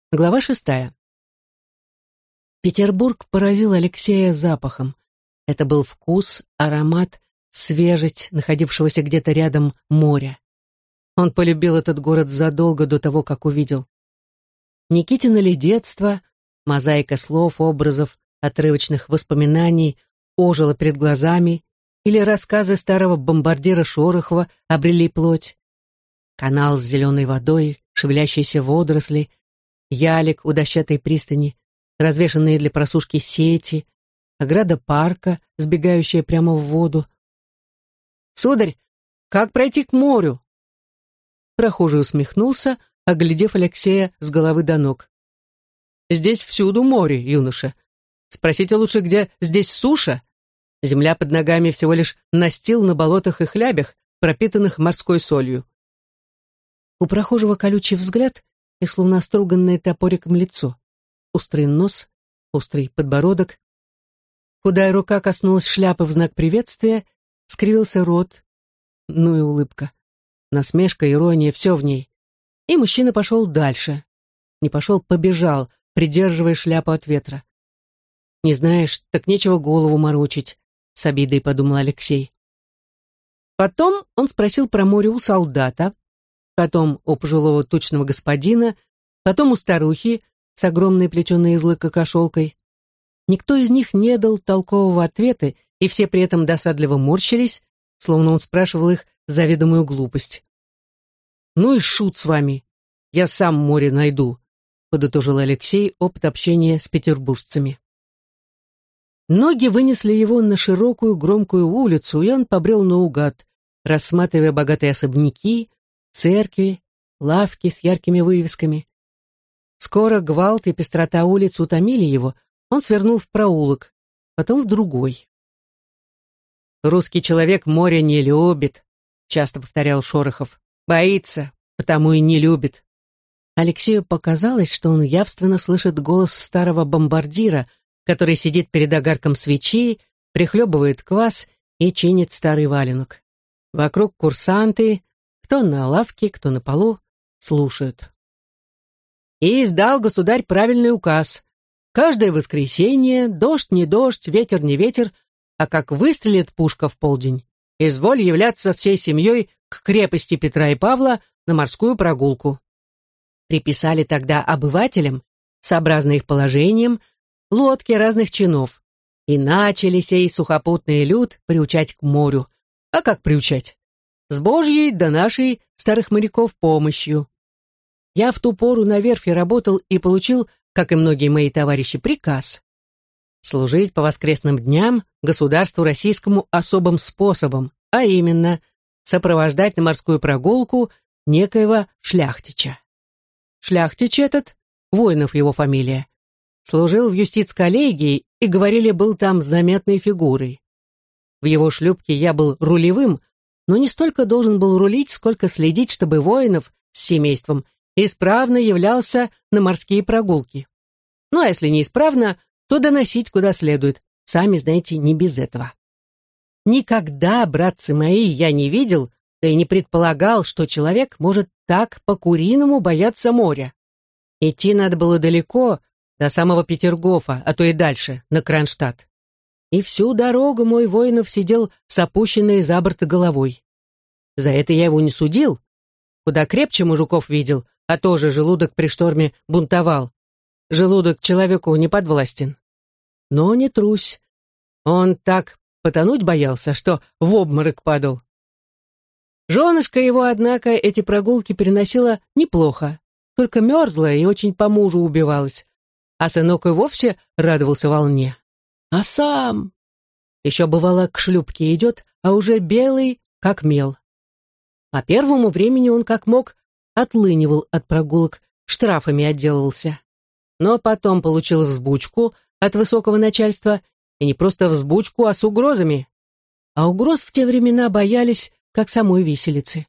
Глава 6. Петербург поразил Алексея запахом. Это был вкус, аромат, свежесть находившегося где-то рядом моря. Он полюбил этот город задолго до того, как увидел. Никитино ли детство, мозаика слов, образов, отрывочных воспоминаний ожила перед глазами, или рассказы старого бомбардира Шорохова обрели плоть. Канал с зеленой водой, шевелящиеся водоросли, ялик у дощатой пристани, развешанные для просушки сети, ограда парка, сбегающая прямо в воду. «Сударь, как пройти к морю?» Прохожий усмехнулся, оглядев Алексея с головы до ног. «Здесь всюду море, юноша. Спросите лучше, где здесь суша? Земля под ногами всего лишь настил на болотах и хлябях, пропитанных морской солью». У прохожего колючий взгляд и словно оструганное топориком лицо. Острый нос, острый подбородок. Худая рука коснулась шляпы в знак приветствия, скривился рот. Ну и улыбка. Насмешка, ирония, все в ней. И мужчина пошел дальше. Не пошел, побежал, придерживая шляпу от ветра. «Не знаешь, так нечего голову морочить», — с обидой подумал Алексей. Потом он спросил про море у солдата, потом у пожилого тучного господина, потом у старухи с огромной плетеной из лыка кошелкой. Никто из них не дал толкового ответа, и все при этом досадливо морщились, словно он спрашивал их заведомую глупость. «Ну и шут с вами, я сам море найду», — подытожил Алексей опыт общения с петербуржцами. Ноги вынесли его на широкую громкую улицу, и он побрел наугад, рассматривая богатые особняки, церкви, лавки с яркими вывесками. Скоро гвалт и пестрота улиц утомили его, он свернул в проулок, потом в другой. «Русский человек море не любит», — часто повторял Шорохов. «Боится, потому и не любит». Алексею показалось, что он явственно слышит голос старого бомбардира, который сидит перед огарком свечи, прихлебывает квас и чинит старый валенок. Вокруг курсанты, кто на лавке, кто на полу, слушают. И издал государь правильный указ. Каждое воскресенье, дождь не дождь, ветер не ветер, а как выстрелит пушка в полдень, изволь являться всей семьей к крепости Петра и Павла на морскую прогулку. Приписали тогда обывателям, сообразно их положением, лодки разных чинов, и начали сей сухопутный люд приучать к морю. А как приучать? С Божьей да нашей старых моряков помощью. Я в ту пору на верфи работал и получил, как и многие мои товарищи, приказ служить по воскресным дням государству российскому особым способом, а именно сопровождать на морскую прогулку некоего шляхтича. Шляхтич этот, Воинов его фамилия, служил в юстиц-коллегии и, говорили, был там заметной фигурой. В его шлюпке я был рулевым, но не столько должен был рулить, сколько следить, чтобы Воинов с семейством исправно являлся на морские прогулки. Ну, а если неисправно, то доносить куда следует. Сами знаете, не без этого. Никогда, братцы мои, я не видел, да и не предполагал, что человек может так по-куриному бояться моря. Идти надо было далеко, до самого Петергофа, а то и дальше, на Кронштадт. И всю дорогу мой Воинов сидел с опущенной за борт головой. За это я его не судил. Куда крепче мужиков видел, а тоже желудок при шторме бунтовал. Желудок человеку не подвластен. Но не трусь. Он так потонуть боялся, что в обморок падал. Женушка его, однако, эти прогулки переносила неплохо, только мерзла и очень по мужу убивалась. А сынок и вовсе радовался волне. А сам еще бывало к шлюпке идет, а уже белый, как мел. По первому времени он как мог отлынивал от прогулок, штрафами отделывался. Но потом получил взбучку от высокого начальства, и не просто взбучку, а с угрозами. А угроз в те времена боялись, как самой виселицы.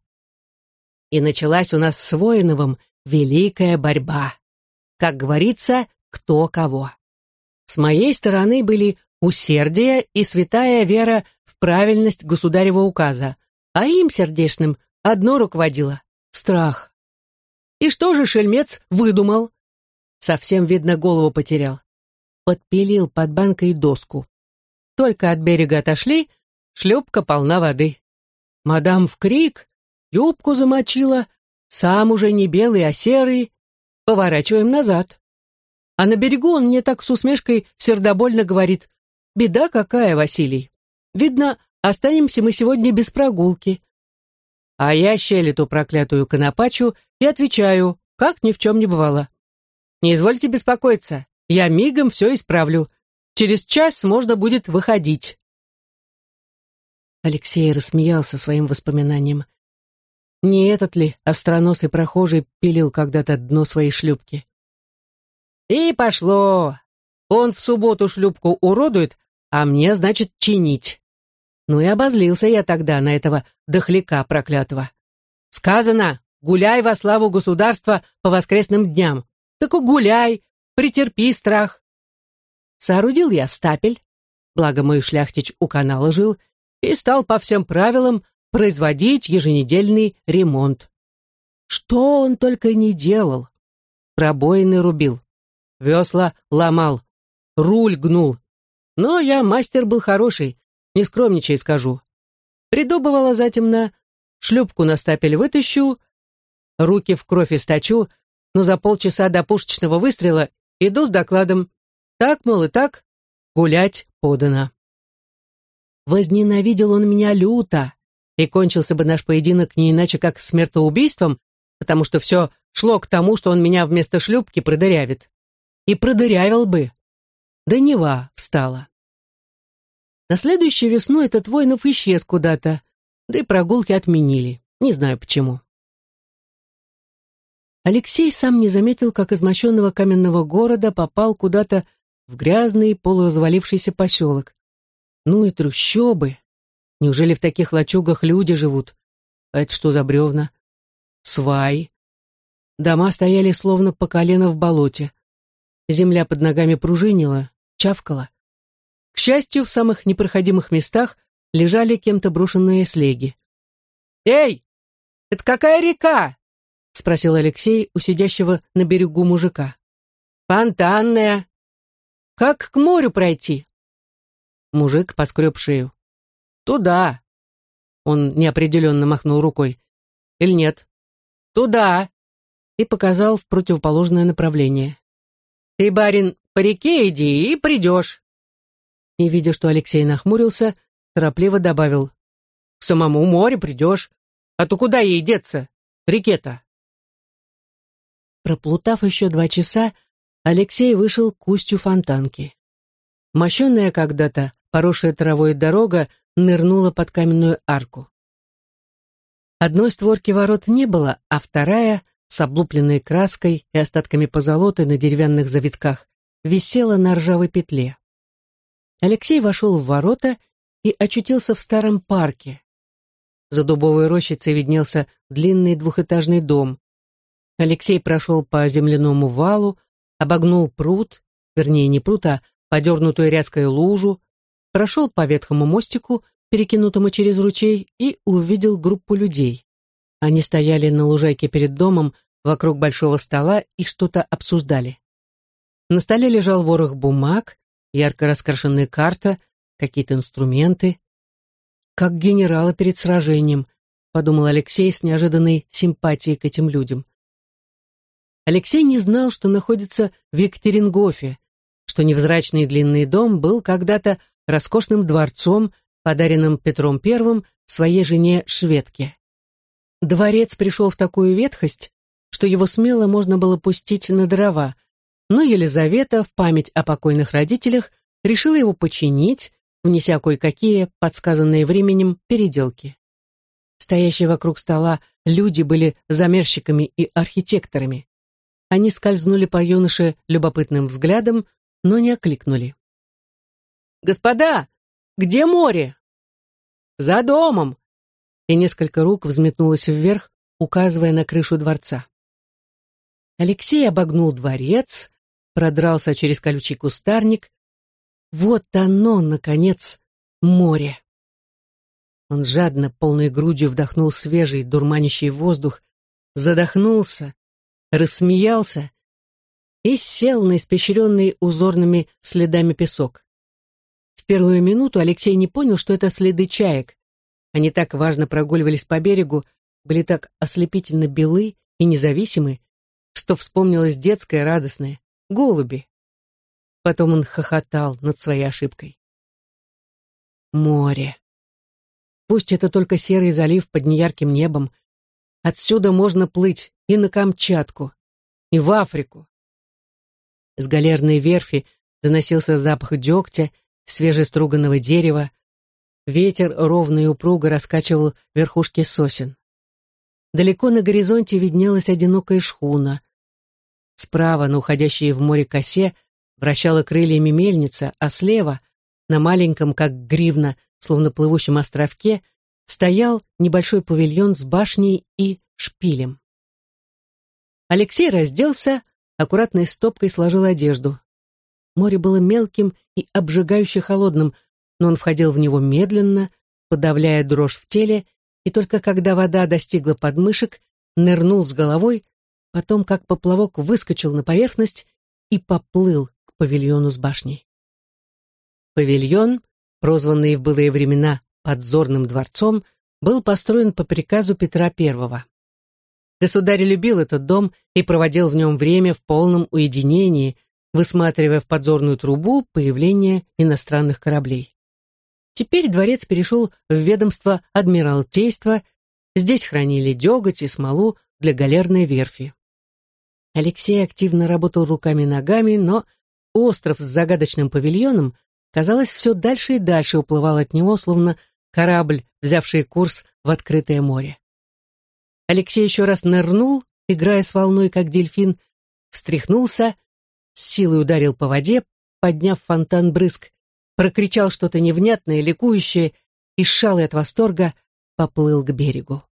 И началась у нас с Воиновым великая борьба. Как говорится, кто кого. С моей стороны были усердие и святая вера в правильность государева указа, а им, сердечным, одно руководило — страх. И что же шельмец выдумал? Совсем, видно, голову потерял. Подпилил под банкой доску. Только от берега отошли, шлюпка полна воды. Мадам в крик, юбку замочила, сам уже не белый, а серый. Поворачиваем назад. А на берегу он мне так с усмешкой сердобольно говорит: «Беда какая, Василий. Видно, останемся мы сегодня без прогулки». А я щель эту проклятую конопачу и отвечаю, как ни в чем не бывало: «Не извольте беспокоиться, я мигом все исправлю. Через час можно будет выходить». Алексей рассмеялся своим воспоминаниям. Не этот ли остроносый прохожий пилил когда-то дно своей шлюпки? И пошло. Он в субботу шлюпку уродует, а мне, значит, чинить. Ну и обозлился я тогда на этого дохляка проклятого. Сказано: гуляй во славу государства по воскресным дням. Так и гуляй, претерпи страх. Соорудил я стапель, благо мой шляхтич у канала жил, и стал по всем правилам производить еженедельный ремонт. Что он только не делал. Пробоины рубил, весла ломал, руль гнул. Но я мастер был хороший, не скромничай скажу. Придумывала затемно, шлюпку на стапель вытащу, руки в кровь источу, но за полчаса до пушечного выстрела иду с докладом: так, мол, и так, гулять подано. Возненавидел он меня люто, и кончился бы наш поединок не иначе, как смертоубийством, потому что все шло к тому, что он меня вместо шлюпки продырявит. И продырявил бы. Да Нева встала. На следующей весну этот Воинов исчез куда-то, да и прогулки отменили. Не знаю почему. Алексей сам не заметил, как из мощенного каменного города попал куда-то в грязный полуразвалившийся поселок. Ну и трущобы. Неужели в таких лачугах люди живут? А это что за бревна? Сваи. Дома стояли словно по колено в болоте. Земля под ногами пружинила, чавкала. К счастью, в самых непроходимых местах лежали кем-то брошенные слеги. «Эй, это какая река?» — спросил Алексей у сидящего на берегу мужика. «Фонтанная. Как к морю пройти?» Мужик поскреб шею. «Туда». Он неопределенно махнул рукой. «Или нет?» «Туда». И показал в противоположное направление. «Ты, барин, по реке иди и придешь». И, видя, что Алексей нахмурился, торопливо добавил: «К самому морю придешь. А то куда ей деться? Реке-то». Проплутав еще 2 часа, Алексей вышел к устью Фонтанки. Мощенная когда-то, поросшая травой дорога нырнула под каменную арку. Одной створки ворот не было, а вторая, с облупленной краской и остатками позолоты на деревянных завитках, висела на ржавой петле. Алексей вошел в ворота и очутился в старом парке. За дубовой рощицей виднелся длинный двухэтажный дом. Алексей прошел по земляному валу, обогнул пруд, вернее, не пруд, а подернутую ряской лужу, прошел по ветхому мостику, перекинутому через ручей, и увидел группу людей. Они стояли на лужайке перед домом, вокруг большого стола, и что-то обсуждали. На столе лежал ворох бумаг, ярко раскрашенная карта, какие-то инструменты. «Как генералы перед сражением», — подумал Алексей с неожиданной симпатией к этим людям. Алексей не знал, что находится в Екатерингофе, что невзрачный длинный дом был когда-то роскошным дворцом, подаренным Петром I своей жене-шведке. Дворец пришел в такую ветхость, что его смело можно было пустить на дрова, но Елизавета в память о покойных родителях решила его починить, внеся кое-какие, подсказанные временем, переделки. Стоящие вокруг стола люди были замерщиками и архитекторами. Они скользнули по юноше любопытным взглядом, но не окликнули. «Господа, где море?» «За домом!» И несколько рук взметнулось вверх, указывая на крышу дворца. Алексей обогнул дворец, продрался через колючий кустарник. Вот оно, наконец, море. Он жадно, полной грудью вдохнул свежий, дурманящий воздух, задохнулся, рассмеялся и сел на испещренный узорными следами песок. В первую минуту Алексей не понял, что это следы чаек. Они так важно прогуливались по берегу, были так ослепительно белы и независимы, что вспомнилось детское радостное — голуби. Потом он хохотал над своей ошибкой. Море. Пусть это только серый залив под неярким небом. Отсюда можно плыть и на Камчатку, и в Африку. С галерной верфи доносился запах дегтя, свежеструганного дерева. Ветер ровно и упруго раскачивал верхушки сосен. Далеко на горизонте виднелась одинокая шхуна. Справа, на уходящей в море косе, вращала крыльями мельница, а слева, на маленьком, как гривна, словно плывущем островке, стоял небольшой павильон с башней и шпилем. Алексей разделся, аккуратной стопкой сложил одежду. Море было мелким и обжигающе холодным, но он входил в него медленно, подавляя дрожь в теле, и только когда вода достигла подмышек, нырнул с головой, потом, как поплавок, выскочил на поверхность и поплыл к павильону с башней. Павильон, прозванный в былые времена Подзорным дворцом, был построен по приказу Петра I. Государь любил этот дом и проводил в нем время в полном уединении, высматривая в подзорную трубу появление иностранных кораблей. Теперь дворец перешел в ведомство Адмиралтейства, здесь хранили деготь и смолу для галерной верфи. Алексей активно работал руками и ногами, но остров с загадочным павильоном, казалось, все дальше и дальше уплывал от него, словно корабль, взявший курс в открытое море. Алексей еще раз нырнул, играя с волной, как дельфин, встряхнулся, с силой ударил по воде, подняв фонтан брызг, прокричал что-то невнятное, ликующее и, шалый от восторга, поплыл к берегу.